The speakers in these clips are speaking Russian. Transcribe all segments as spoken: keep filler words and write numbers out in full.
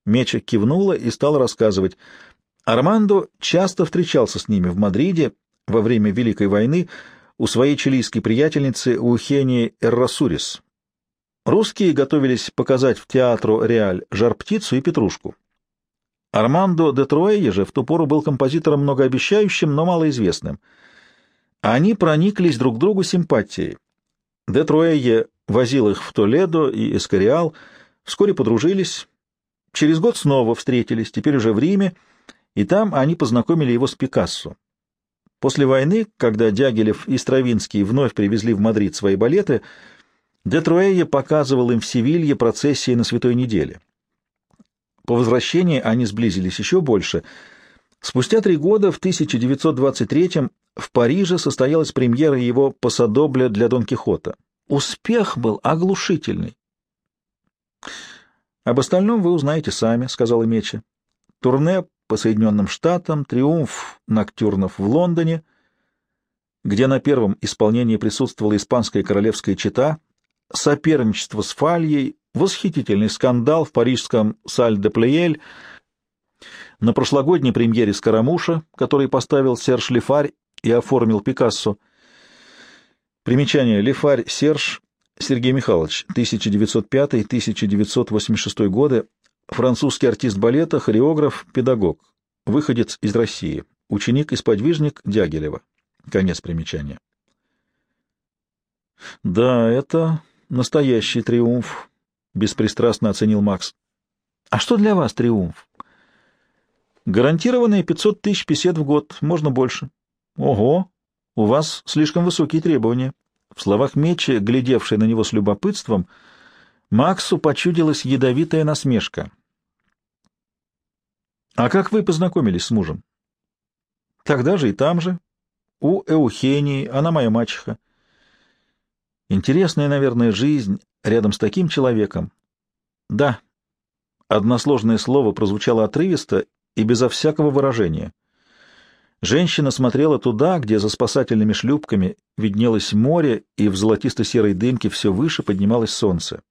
Меча кивнула и стала рассказывать. Армандо часто встречался с ними в Мадриде во время Великой войны у своей чилийской приятельницы Ухении Эррасурис. Русские готовились показать в театру Реаль жар-птицу и петрушку. Армандо де Труэйе же в ту пору был композитором многообещающим, но малоизвестным. Они прониклись друг к другу симпатией. Де Труэйе возил их в Толедо и Эскориал, вскоре подружились. Через год снова встретились, теперь уже в Риме, и там они познакомили его с Пикассо. После войны, когда Дягилев и Стравинский вновь привезли в Мадрид свои балеты, де Труэйе показывал им в Севилье процессии на Святой неделе. По возвращении они сблизились еще больше. Спустя три года, в тысяча девятьсот двадцать третьем, в Париже состоялась премьера его «Пасадобля» для Дон Кихота. Успех был оглушительный. «Об остальном вы узнаете сами», — сказала Меча. «Турне по Соединенным Штатам, триумф ноктюрнов в Лондоне, где на первом исполнении присутствовала испанская королевская чета, соперничество с Фальей, восхитительный скандал в парижском Саль-де-Плеель, на прошлогодней премьере «Скоромуша», который поставил Серж Лифарь и оформил Пикассо». Примечание. Лифарь Серж Сергей Михайлович, тысяча девятьсот пятый — тысяча девятьсот восемьдесят шестой годы, французский артист балета, хореограф, педагог, выходец из России, ученик и сподвижник Дягилева. Конец примечания. «Да, это настоящий триумф», — беспристрастно оценил Макс. «А что для вас триумф?» «Гарантированные пятьсот тысяч песет в год, можно больше». «Ого, у вас слишком высокие требования». В словах Мечи, глядевшей на него с любопытством, Максу почудилась ядовитая насмешка. «А как вы познакомились с мужем?» «Тогда же и там же. У Эухении, она моя мачеха». «Интересная, наверное, жизнь рядом с таким человеком». «Да». Односложное слово прозвучало отрывисто и безо всякого выражения. Женщина смотрела туда, где за спасательными шлюпками виднелось море, и в золотисто-серой дымке все выше поднималось солнце.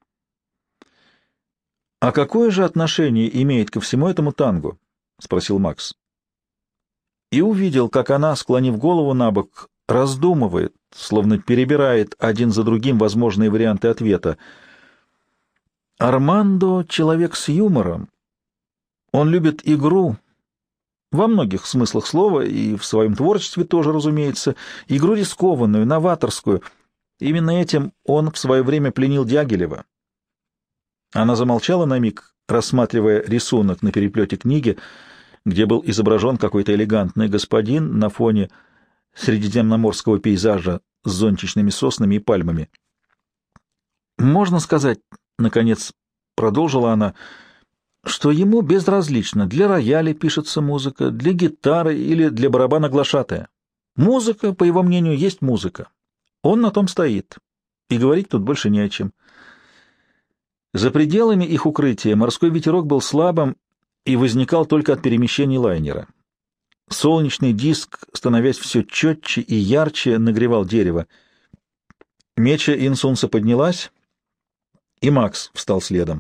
«А какое же отношение имеет ко всему этому танго?» — спросил Макс. И увидел, как она, склонив голову набок, раздумывает, словно перебирает один за другим возможные варианты ответа. Армандо — человек с юмором. Он любит игру, во многих смыслах слова, и в своем творчестве тоже, разумеется, игру рискованную, новаторскую. Именно этим он в свое время пленил Дягилева. Она замолчала на миг, рассматривая рисунок на переплете книги, где был изображен какой-то элегантный господин на фоне средиземноморского пейзажа с зонтичными соснами и пальмами. «Можно сказать, — наконец продолжила она, — что ему безразлично, для рояля пишется музыка, для гитары или для барабана глашатая. Музыка, по его мнению, есть музыка. Он на том стоит, и говорить тут больше не о чем». За пределами их укрытия морской ветерок был слабым и возникал только от перемещений лайнера. Солнечный диск, становясь все четче и ярче, нагревал дерево. Меча Инсунса поднялась, и Макс встал следом.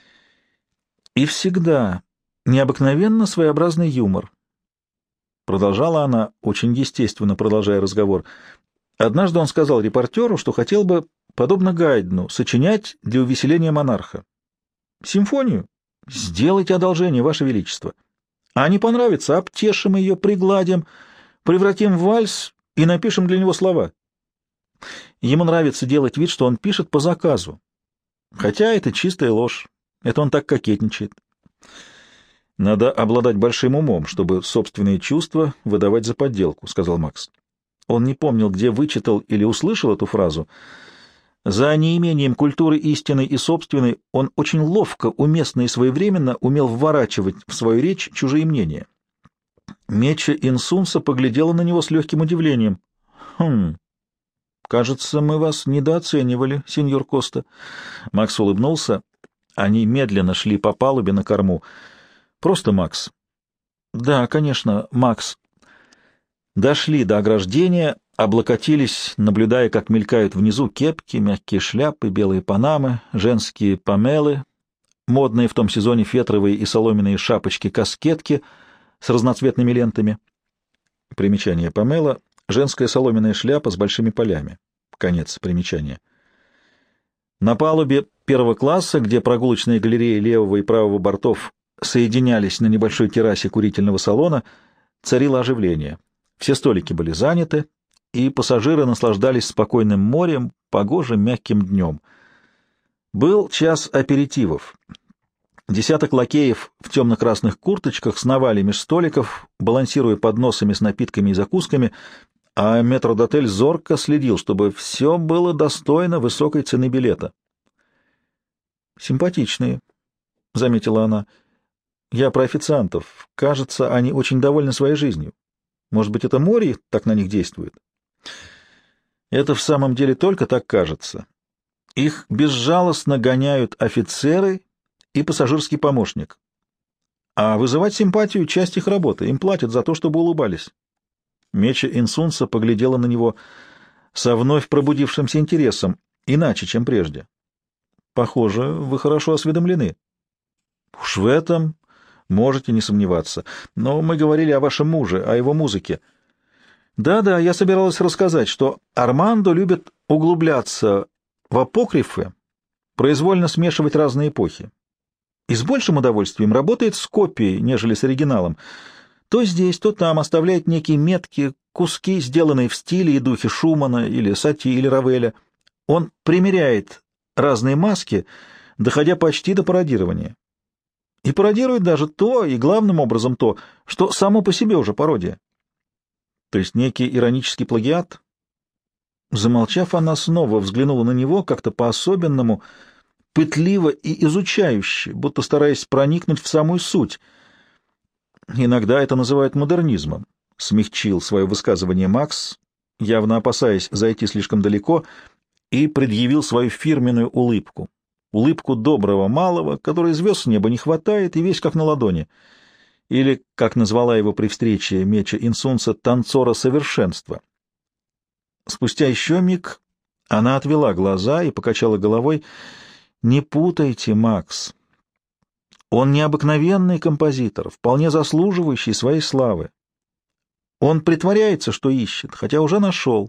«И всегда необыкновенно своеобразный юмор», — продолжала она, очень естественно продолжая разговор. «Однажды он сказал репортеру, что хотел бы, подобно Гайдну, сочинять для увеселения монарха. Симфонию? Сделайте одолжение, Ваше Величество. А не понравится, обтешим ее, пригладим, превратим в вальс и напишем для него слова». Ему нравится делать вид, что он пишет по заказу. Хотя это чистая ложь. Это он так кокетничает. «Надо обладать большим умом, чтобы собственные чувства выдавать за подделку», — сказал Макс. Он не помнил, где вычитал или услышал эту фразу. За неимением культуры истинной и собственной он очень ловко, уместно и своевременно умел вворачивать в свою речь чужие мнения. Меча Инсунса поглядела на него с легким удивлением. «Хм, кажется, мы вас недооценивали, сеньор Коста». Макс улыбнулся. Они медленно шли по палубе на корму. «Просто Макс». «Да, конечно, Макс». Дошли до ограждения, облокотились, наблюдая, как мелькают внизу кепки, мягкие шляпы, белые панамы, женские помелы, модные в том сезоне фетровые и соломенные шапочки-каскетки с разноцветными лентами. Примечание Памела — женская соломенная шляпа с большими полями. Конец примечания. На палубе первого класса, где прогулочные галереи левого и правого бортов соединялись на небольшой террасе курительного салона, царило оживление. Все столики были заняты, и пассажиры наслаждались спокойным морем, погожим мягким днем. Был час аперитивов. Десяток лакеев в темно-красных курточках сновали меж столиков, балансируя подносами с напитками и закусками, а метрдотель зорко следил, чтобы все было достойно высокой цены билета. «Симпатичные», — заметила она. «Я про официантов. Кажется, они очень довольны своей жизнью. Может быть, это море так на них действует?» «Это в самом деле только так кажется. Их безжалостно гоняют офицеры и пассажирский помощник. А вызывать симпатию — часть их работы. Им платят за то, чтобы улыбались». Меча Инсунса поглядела на него со вновь пробудившимся интересом, иначе, чем прежде. «Похоже, вы хорошо осведомлены». «Уж в этом можете не сомневаться. Но мы говорили о вашем муже, о его музыке». «Да-да, я собиралась рассказать, что Армандо любит углубляться в апокрифы, произвольно смешивать разные эпохи. И с большим удовольствием работает с копией, нежели с оригиналом. То здесь, то там оставляет некие метки, куски, сделанные в стиле и духе Шумана или Сати или Равеля. Он примеряет разные маски, доходя почти до пародирования. И пародирует даже то, и главным образом то, что само по себе уже пародия». «То есть некий иронический плагиат?» Замолчав, она снова взглянула на него как-то по-особенному, пытливо и изучающе, будто стараясь проникнуть в самую суть. «Иногда это называют модернизмом», — смягчил свое высказывание Макс, явно опасаясь зайти слишком далеко, и предъявил свою фирменную улыбку. Улыбку доброго малого, которой звезд с неба не хватает и весь как на ладони. Или, как назвала его при встрече Меча Инсунса, танцора совершенства. Спустя еще миг она отвела глаза и покачала головой. «Не путайте, Макс. Он необыкновенный композитор, вполне заслуживающий своей славы. Он притворяется, что ищет, хотя уже нашел,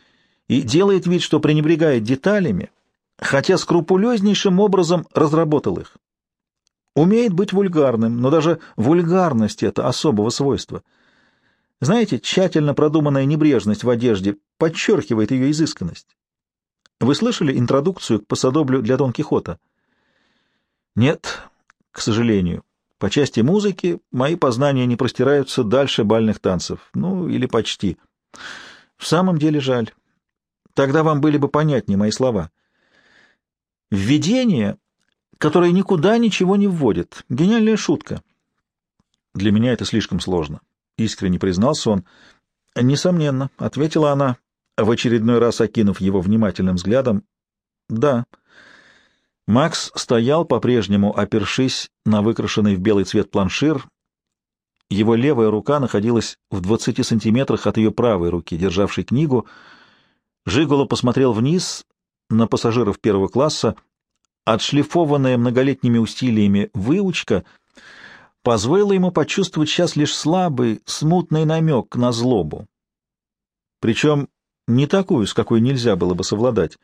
и делает вид, что пренебрегает деталями, хотя скрупулезнейшим образом разработал их. Умеет быть вульгарным, но даже вульгарность — это особого свойства. Знаете, тщательно продуманная небрежность в одежде подчеркивает ее изысканность. Вы слышали интродукцию к пасодоблю для Дон Кихота? Нет, к сожалению. По части музыки мои познания не простираются дальше бальных танцев. Ну, или почти. В самом деле жаль. Тогда вам были бы понятнее мои слова. Введение, которое никуда ничего не вводит. Гениальная шутка. Для меня это слишком сложно. Искренне признался он. Несомненно, ответила она, в очередной раз окинув его внимательным взглядом. Да. Макс стоял по-прежнему, опершись на выкрашенный в белый цвет планшир. Его левая рука находилась в двадцати сантиметрах от ее правой руки, державшей книгу. Жиголо посмотрел вниз на пассажиров первого класса. Отшлифованная многолетними усилиями выучка позволила ему почувствовать сейчас лишь слабый, смутный намек на злобу. Причем не такую, с какой нельзя было бы совладать.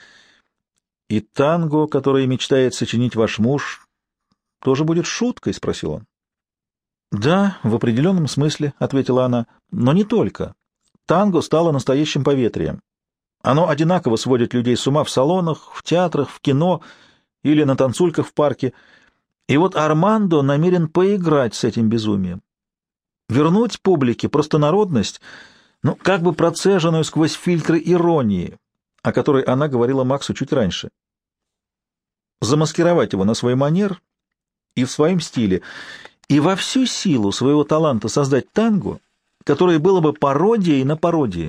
«И танго, которое мечтает сочинить ваш муж, тоже будет шуткой?» — спросил он. «Да, в определенном смысле», — ответила она, — «но не только. Танго стало настоящим поветрием. Оно одинаково сводит людей с ума в салонах, в театрах, в кино или на танцульках в парке. И вот Армандо намерен поиграть с этим безумием. Вернуть публике простонародность, ну, как бы процеженную сквозь фильтры иронии, о которой она говорила Максу чуть раньше. Замаскировать его на свой манер и в своем стиле, и во всю силу своего таланта создать танго, которое было бы пародией на пародии.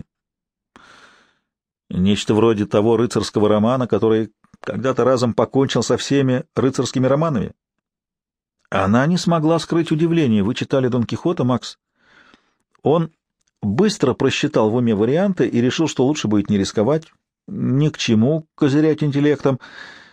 Нечто вроде того рыцарского романа, который когда-то разом покончил со всеми рыцарскими романами. Она не смогла скрыть удивление. Вы читали Дон Кихота, Макс? Он быстро просчитал в уме варианты и решил, что лучше будет не рисковать, ни к чему козырять интеллектом.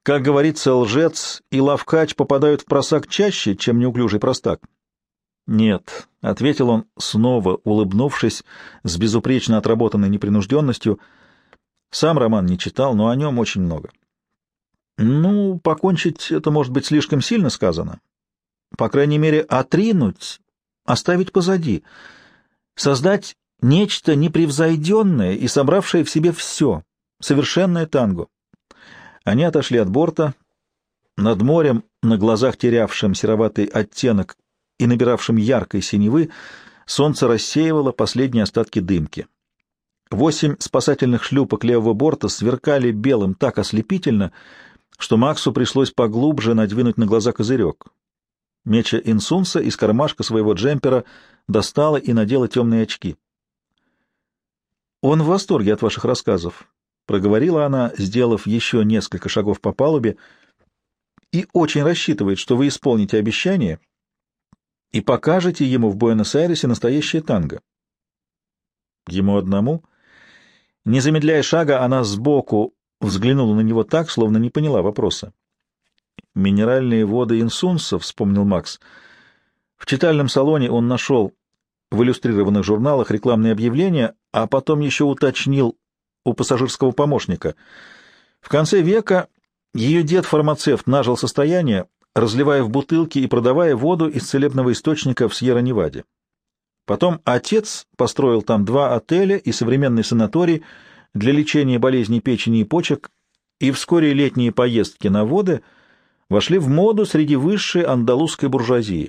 Как говорится, лжец и лавкач попадают в просак чаще, чем неуклюжий простак. «Нет», — ответил он, снова улыбнувшись с безупречно отработанной непринужденностью. «Сам роман не читал, но о нем очень много». «Ну, покончить — это, может быть, слишком сильно сказано. По крайней мере, отринуть, оставить позади, создать нечто непревзойденное и собравшее в себе все, совершенное танго». Они отошли от борта. Над морем, на глазах терявшим сероватый оттенок и набиравшим яркой синевы, солнце рассеивало последние остатки дымки. Восемь спасательных шлюпок левого борта сверкали белым так ослепительно, что Максу пришлось поглубже надвинуть на глаза козырек. Меча Инсунса из кармашка своего джемпера достала и надела темные очки. «Он в восторге от ваших рассказов», — проговорила она, сделав еще несколько шагов по палубе, «и очень рассчитывает, что вы исполните обещание и покажете ему в Буэнос-Айресе настоящее танго». Ему одному? Не замедляя шага, она сбоку взглянула на него так, словно не поняла вопроса. «Минеральные воды Инсунса», — вспомнил Макс. В читальном салоне он нашел в иллюстрированных журналах рекламные объявления, а потом еще уточнил у пассажирского помощника. В конце века ее дед-фармацевт нажил состояние, разливая в бутылки и продавая воду из целебного источника в Сьерра-Неваде. Потом отец построил там два отеля и современный санаторий для лечения болезней печени и почек, и вскоре летние поездки на воды вошли в моду среди высшей андалузской буржуазии.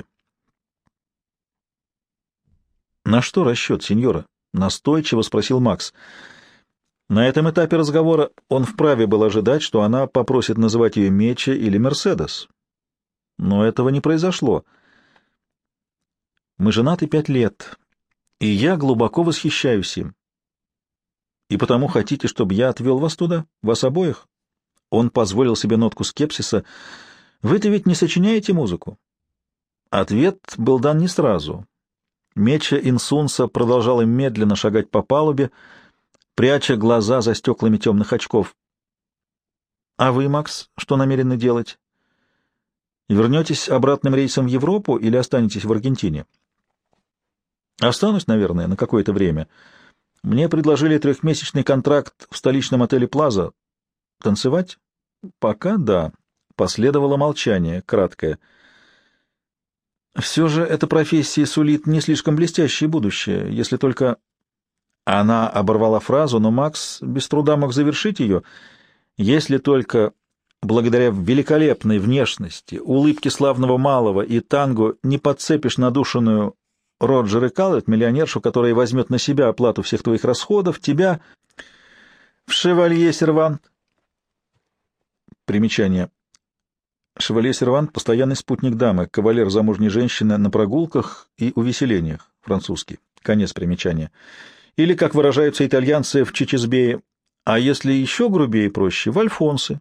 «На что расчет, сеньора?» — настойчиво спросил Макс. На этом этапе разговора он вправе был ожидать, что она попросит называть ее Меча или Мерседес. Но этого не произошло. «Мы женаты пять лет, и я глубоко восхищаюсь им. И потому хотите, чтобы я отвел вас туда, вас обоих?» Он позволил себе нотку скепсиса. «Вы-то ведь не сочиняете музыку?» Ответ был дан не сразу. Меча Инсунса продолжала медленно шагать по палубе, пряча глаза за стеклами темных очков. «А вы, Макс, что намерены делать? Вернетесь обратным рейсом в Европу или останетесь в Аргентине?» «Останусь, наверное, на какое-то время. Мне предложили трехмесячный контракт в столичном отеле «Плаза». Танцевать?» «Пока да». Последовало молчание, краткое. «Все же эта профессия сулит не слишком блестящее будущее, если только...» Она оборвала фразу, но Макс без труда мог завершить ее, если только благодаря великолепной внешности, улыбке славного малого и танго не подцепишь надушенную Роджера Каллет, миллионершу, которая возьмет на себя оплату всех твоих расходов, тебя в шевалье-сервант. Примечание. Шевалье-сервант — постоянный спутник дамы, кавалер замужней женщины на прогулках и увеселениях, французский. Конец примечания. Или, как выражаются итальянцы, в чичизбее, а если еще грубее и проще, в альфонсы.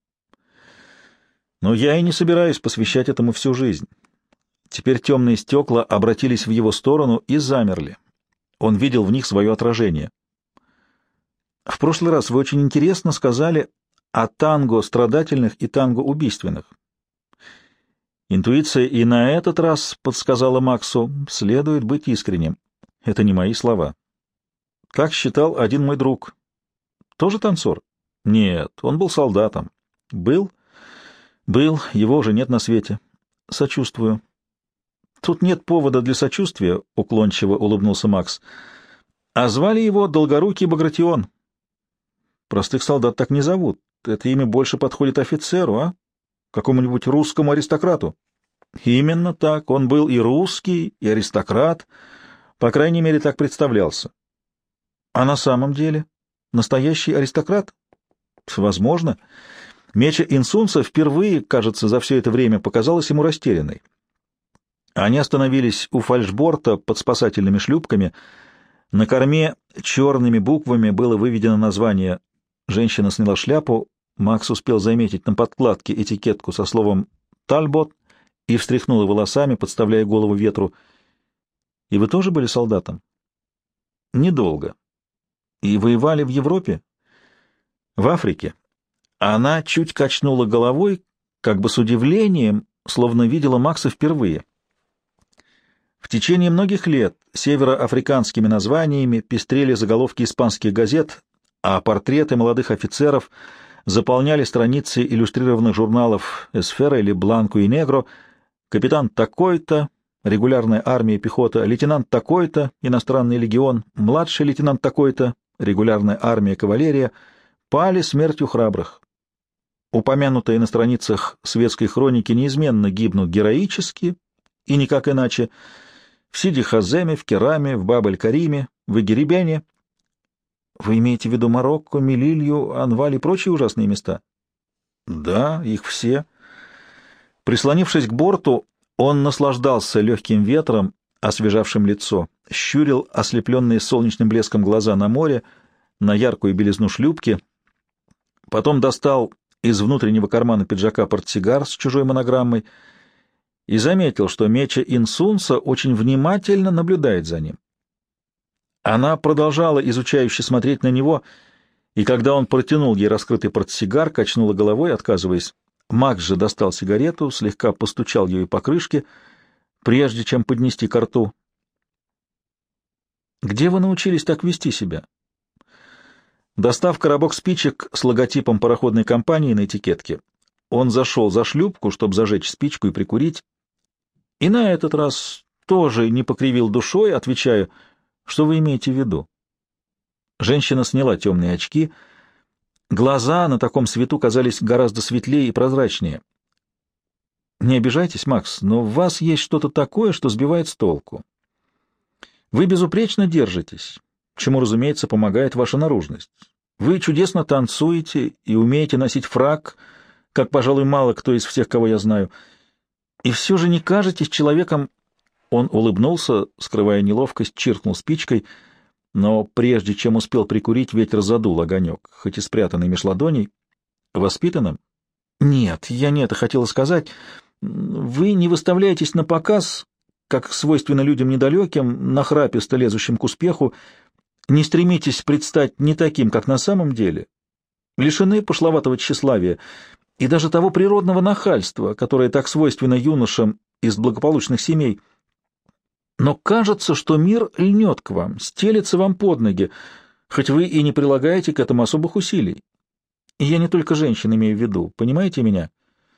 Но я и не собираюсь посвящать этому всю жизнь. Теперь темные стекла обратились в его сторону и замерли. Он видел в них свое отражение. В прошлый раз вы очень интересно сказали о танго страдательных и танго убийственных. Интуиция и на этот раз подсказала Максу, следует быть искренним. Это не мои слова. Как считал один мой друг. Тоже танцор? Нет, он был солдатом. Был? Был, его уже нет на свете. Сочувствую. Тут нет повода для сочувствия, уклончиво улыбнулся Макс. А звали его Долгорукий Багратион. Простых солдат так не зовут. Это имя больше подходит офицеру, а? Какому-нибудь русскому аристократу. Именно так. Он был и русский, и аристократ. По крайней мере, так представлялся. А на самом деле? Настоящий аристократ? Возможно. Меча Инсунса впервые, кажется, за все это время показалась ему растерянной. Они остановились у фальшборта под спасательными шлюпками. На корме черными буквами было выведено название. Женщина сняла шляпу. Макс успел заметить на подкладке этикетку со словом «Тальбот» и встряхнула волосами, подставляя голову ветру. «И вы тоже были солдатом?» «Недолго. И воевали в Европе?» «В Африке. Она чуть качнула головой, как бы с удивлением, словно видела Макса впервые. В течение многих лет североафриканскими названиями пестрели заголовки испанских газет, а портреты молодых офицеров заполняли страницы иллюстрированных журналов «Эсфера» или «Бланко и Негро», капитан такой-то, регулярная армия и пехота, лейтенант такой-то, иностранный легион, младший лейтенант такой-то, регулярная армия и кавалерия, пали смертью храбрых. Упомянутые на страницах светской хроники неизменно гибнут героически и никак иначе, в Сиди-Хаземе, в Кераме, в Баб-эль-Кариме, в Эгеребяне. Вы имеете в виду Марокко, Мелилью, Анваль и прочие ужасные места? Да, их все. Прислонившись к борту, он наслаждался легким ветром, освежавшим лицо, щурил ослепленные солнечным блеском глаза на море, на яркую белизну шлюпки, потом достал из внутреннего кармана пиджака портсигар с чужой монограммой и заметил, что Меча Инсунса очень внимательно наблюдает за ним. Она продолжала изучающе смотреть на него, и когда он протянул ей раскрытый портсигар, качнула головой, отказываясь. Макс же достал сигарету, слегка постучал ею по крышке, прежде чем поднести ко рту. «Где вы научились так вести себя?» Достав коробок спичек с логотипом пароходной компании на этикетке, он зашел за шлюпку, чтобы зажечь спичку и прикурить, и на этот раз тоже не покривил душой, отвечая: «Что вы имеете в виду?» Женщина сняла темные очки. Глаза на таком свету казались гораздо светлее и прозрачнее. «Не обижайтесь, Макс, но в вас есть что-то такое, что сбивает с толку. Вы безупречно держитесь, чему, разумеется, помогает ваша наружность. Вы чудесно танцуете и умеете носить фрак, как, пожалуй, мало кто из всех, кого я знаю. И все же не кажетесь человеком...» Он улыбнулся, скрывая неловкость, чиркнул спичкой, но прежде чем успел прикурить, ветер задул огонек, хоть и спрятанный меж ладоней. «Воспитанным?» «Нет, я не это хотела сказать. Вы не выставляетесь на показ, как свойственно людям недалеким, нахраписто лезущим к успеху, не стремитесь предстать не таким, как на самом деле, лишены пошловатого тщеславия и даже того природного нахальства, которое так свойственно юношам из благополучных семей. Но кажется, что мир льнет к вам, стелется вам под ноги, хоть вы и не прилагаете к этому особых усилий. И я не только женщин имею в виду, понимаете меня?»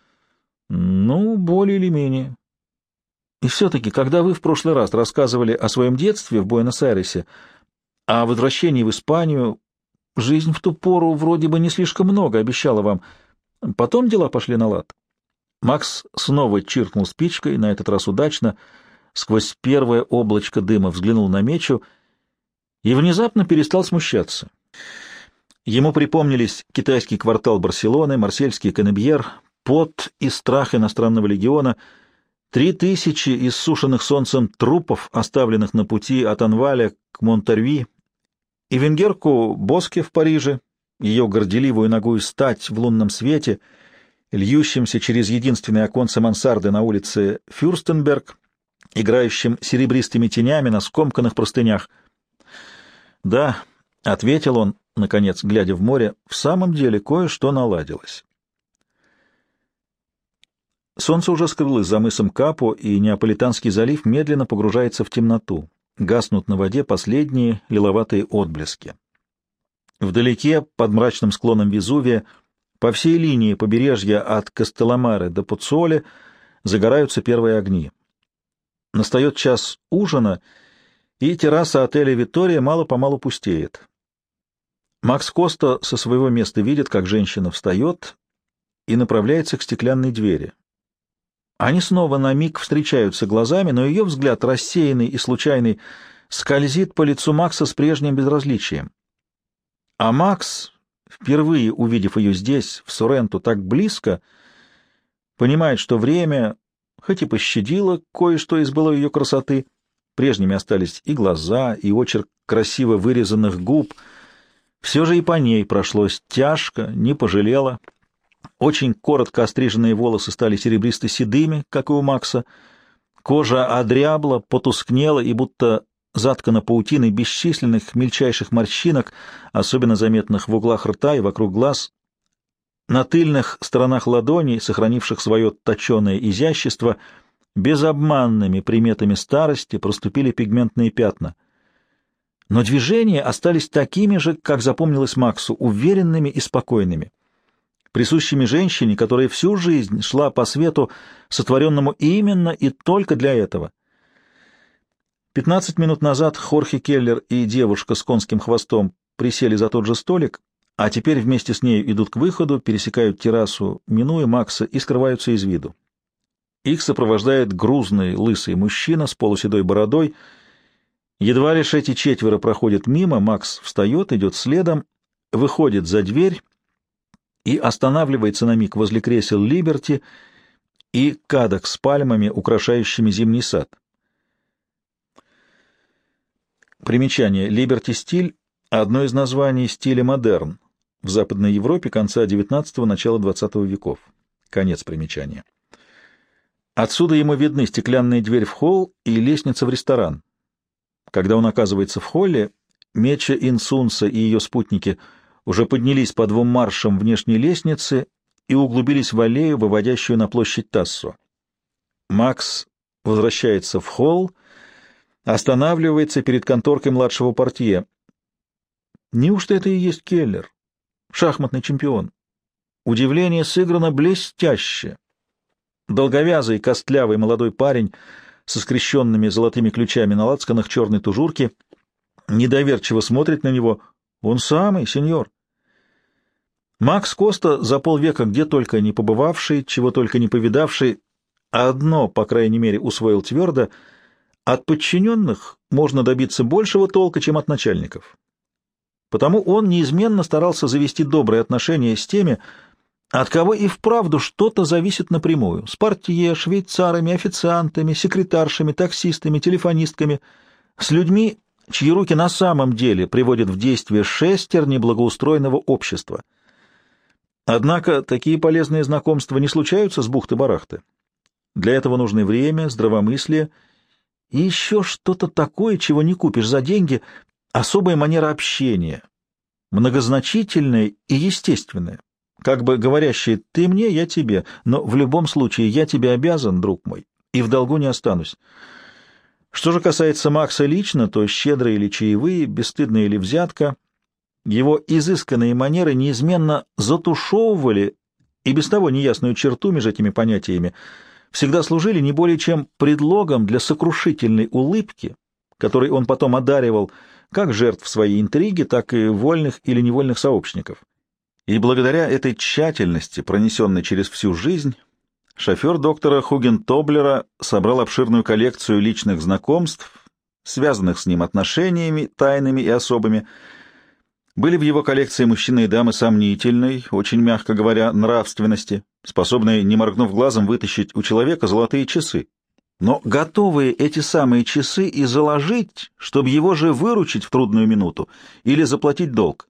«Ну, более или менее. И все-таки, когда вы в прошлый раз рассказывали о своем детстве в Буэнос-Айресе, о возвращении в Испанию, жизнь в ту пору вроде бы не слишком много обещала вам. Потом дела пошли на лад». Макс снова чиркнул спичкой, на этот раз удачно, сквозь первое облачко дыма взглянул на Мечу и внезапно перестал смущаться. Ему припомнились китайский квартал Барселоны, марсельский Канебьер, пот и страх иностранного легиона, три тысячи иссушенных солнцем трупов, оставленных на пути от Анваля к Монтерви, и венгерку Боске в Париже, ее горделивую ногую стать в лунном свете, льющимся через единственное оконце мансарды на улице Фюрстенберг, играющим серебристыми тенями на скомканных простынях. «Да», — ответил он, наконец, глядя в море, — «в самом деле кое-что наладилось». Солнце уже скрылось за мысом Капо, и Неаполитанский залив медленно погружается в темноту. Гаснут на воде последние лиловатые отблески. Вдалеке, под мрачным склоном Везувия, по всей линии побережья от Кастелламаре до Пуццоли загораются первые огни. Настает час ужина, и терраса отеля «Витория» мало-помалу пустеет. Макс Коста со своего места видит, как женщина встает и направляется к стеклянной двери. Они снова на миг встречаются глазами, но ее взгляд, рассеянный и случайный, скользит по лицу Макса с прежним безразличием. А Макс, впервые увидев ее здесь, в Сорренто, так близко, понимает, что время, хоть и пощадило кое-что из былой ее красоты, прежними остались и глаза, и очерк красиво вырезанных губ, все же и по ней прошлось тяжко, не пожалела. Очень коротко остриженные волосы стали серебристо-седыми, как и у Макса. Кожа одрябла, потускнела и будто заткана паутиной бесчисленных мельчайших морщинок, особенно заметных в углах рта и вокруг глаз. На тыльных сторонах ладоней, сохранивших свое точеное изящество, безобманными приметами старости проступили пигментные пятна. Но движения остались такими же, как запомнилось Максу, уверенными и спокойными, присущими женщине, которая всю жизнь шла по свету, сотворенному именно и только для этого. Пятнадцать минут назад Хорхе Келлер и девушка с конским хвостом присели за тот же столик, а теперь вместе с нею идут к выходу, пересекают террасу, минуя Макса, и скрываются из виду. Их сопровождает грузный лысый мужчина с полуседой бородой. Едва лишь эти четверо проходят мимо, Макс встает, идет следом, выходит за дверь и останавливается на миг возле кресел Либерти и кадок с пальмами, украшающими зимний сад. Примечание. Либерти-стиль — одно из названий стиля модерн в Западной Европе конца девятнадцатого — начала двадцатого веков. Конец примечания. Отсюда ему видны стеклянная дверь в холл и лестница в ресторан. Когда он оказывается в холле, Меча Инсунса и ее спутники уже поднялись по двум маршам внешней лестницы и углубились в аллею, выводящую на площадь Тассо. Макс возвращается в холл, останавливается перед конторкой младшего портье. Неужто это и есть Келлер, шахматный чемпион? Удивление сыграно блестяще. Долговязый, костлявый молодой парень со скрещенными золотыми ключами на лацканах черной тужурки недоверчиво смотрит на него. Он самый, сеньор. Макс Коста, за полвека где только не побывавший, чего только не повидавший, одно, по крайней мере, усвоил твердо: от подчиненных можно добиться большего толка, чем от начальников. Потому он неизменно старался завести добрые отношения с теми, от кого и вправду что-то зависит напрямую: с портье, швейцарами, официантами, секретаршами, таксистами, телефонистками, с людьми, чьи руки на самом деле приводят в действие шестерни благоустроенного общества. Однако такие полезные знакомства не случаются с бухты-барахты. Для этого нужны время, здравомыслие и еще что-то такое, чего не купишь за деньги, особая манера общения, многозначительная и естественная, как бы говорящая: «Ты мне, я тебе, но в любом случае я тебе обязан, друг мой, и в долгу не останусь». Что же касается Макса лично, то щедрые или чаевые, бесстыдная или взятка, его изысканные манеры неизменно затушевывали и без того неясную черту между этими понятиями, всегда служили не более чем предлогом для сокрушительной улыбки, которой он потом одаривал как жертв своей интриги, так и вольных или невольных сообщников. И благодаря этой тщательности, пронесенной через всю жизнь, шофер доктора Хугентоблера собрал обширную коллекцию личных знакомств, связанных с ним отношениями, тайными и особыми. Были в его коллекции мужчины и дамы сомнительной, очень мягко говоря, нравственности, способные, не моргнув глазом, вытащить у человека золотые часы, но готовые эти самые часы и заложить, чтобы его же выручить в трудную минуту или заплатить долг.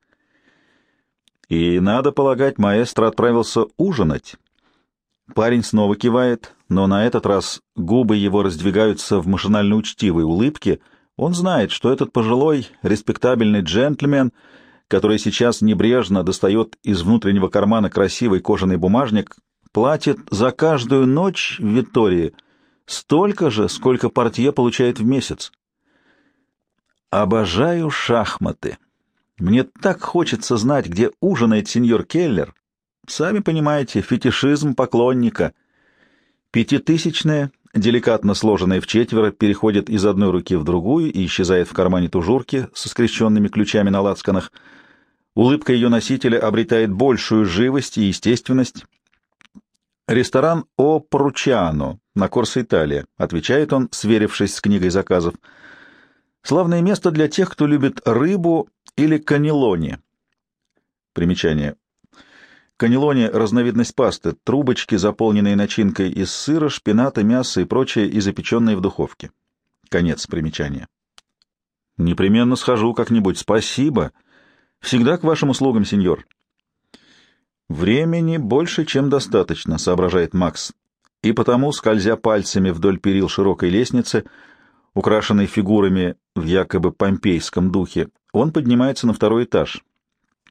И, надо полагать, маэстро отправился ужинать. Парень снова кивает, но на этот раз губы его раздвигаются в машинально учтивой улыбке. Он знает, что этот пожилой, респектабельный джентльмен, который сейчас небрежно достает из внутреннего кармана красивый кожаный бумажник, платит за каждую ночь в Виттории столько же, сколько портье получает в месяц. Обожаю шахматы. Мне так хочется знать, где ужинает сеньор Келлер. Сами понимаете, фетишизм поклонника. Пятитысячная, деликатно сложенная в четверо, переходит из одной руки в другую и исчезает в кармане тужурки со скрещенными ключами на лацканах. Улыбка ее носителя обретает большую живость и естественность. «Ресторан «О Поручиано» на Корсо Италия», — отвечает он, сверившись с книгой заказов. «Славное место для тех, кто любит рыбу или каннелони». Примечание. Каннелони — разновидность пасты, трубочки, заполненные начинкой из сыра, шпината, мяса и прочее, и запеченные в духовке. Конец примечания. «Непременно схожу как-нибудь. Спасибо. Всегда к вашим услугам, сеньор». «Времени больше, чем достаточно», — соображает Макс, и потому, скользя пальцами вдоль перил широкой лестницы, украшенной фигурами в якобы помпейском духе, он поднимается на второй этаж.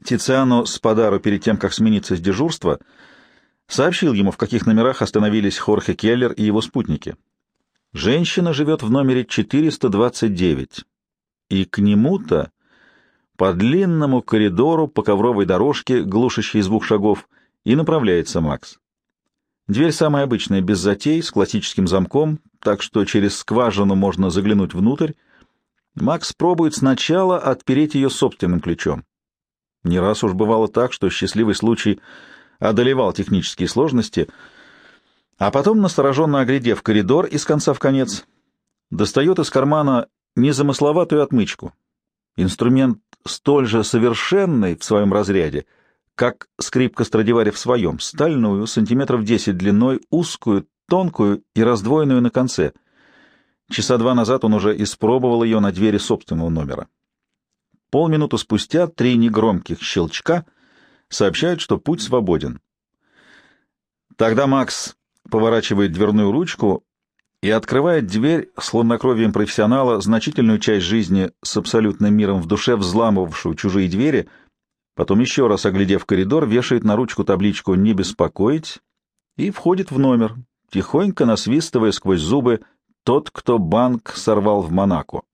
Тициано Спадаро перед тем, как смениться с дежурства, сообщил ему, в каких номерах остановились Хорхе Келлер и его спутники. Женщина живет в номере четыреста двадцать девять, и к нему-то по длинному коридору по ковровой дорожке, глушащей звук шагов, и направляется Макс. Дверь самая обычная, без затей, с классическим замком, так что через скважину можно заглянуть внутрь. Макс пробует сначала отпереть ее собственным ключом. Не раз уж бывало так, что счастливый случай одолевал технические сложности, а потом, настороженно оглядев коридор из конца в конец, достает из кармана незамысловатую отмычку. Инструмент столь же совершенный в своем разряде, как скрипка Страдивари в своем, стальную, сантиметров десять длиной, узкую, тонкую и раздвоенную на конце. Часа два назад он уже испробовал ее на двери собственного номера. Полминуты спустя три негромких щелчка сообщают, что путь свободен. Тогда Макс поворачивает дверную ручку и открывает дверь с хладнокровием профессионала, значительную часть жизни с абсолютным миром в душе, взламывавшую чужие двери. Потом, еще раз оглядев коридор, вешает на ручку табличку «Не беспокоить» и входит в номер, тихонько насвистывая сквозь зубы «Тот, кто банк сорвал в Монако».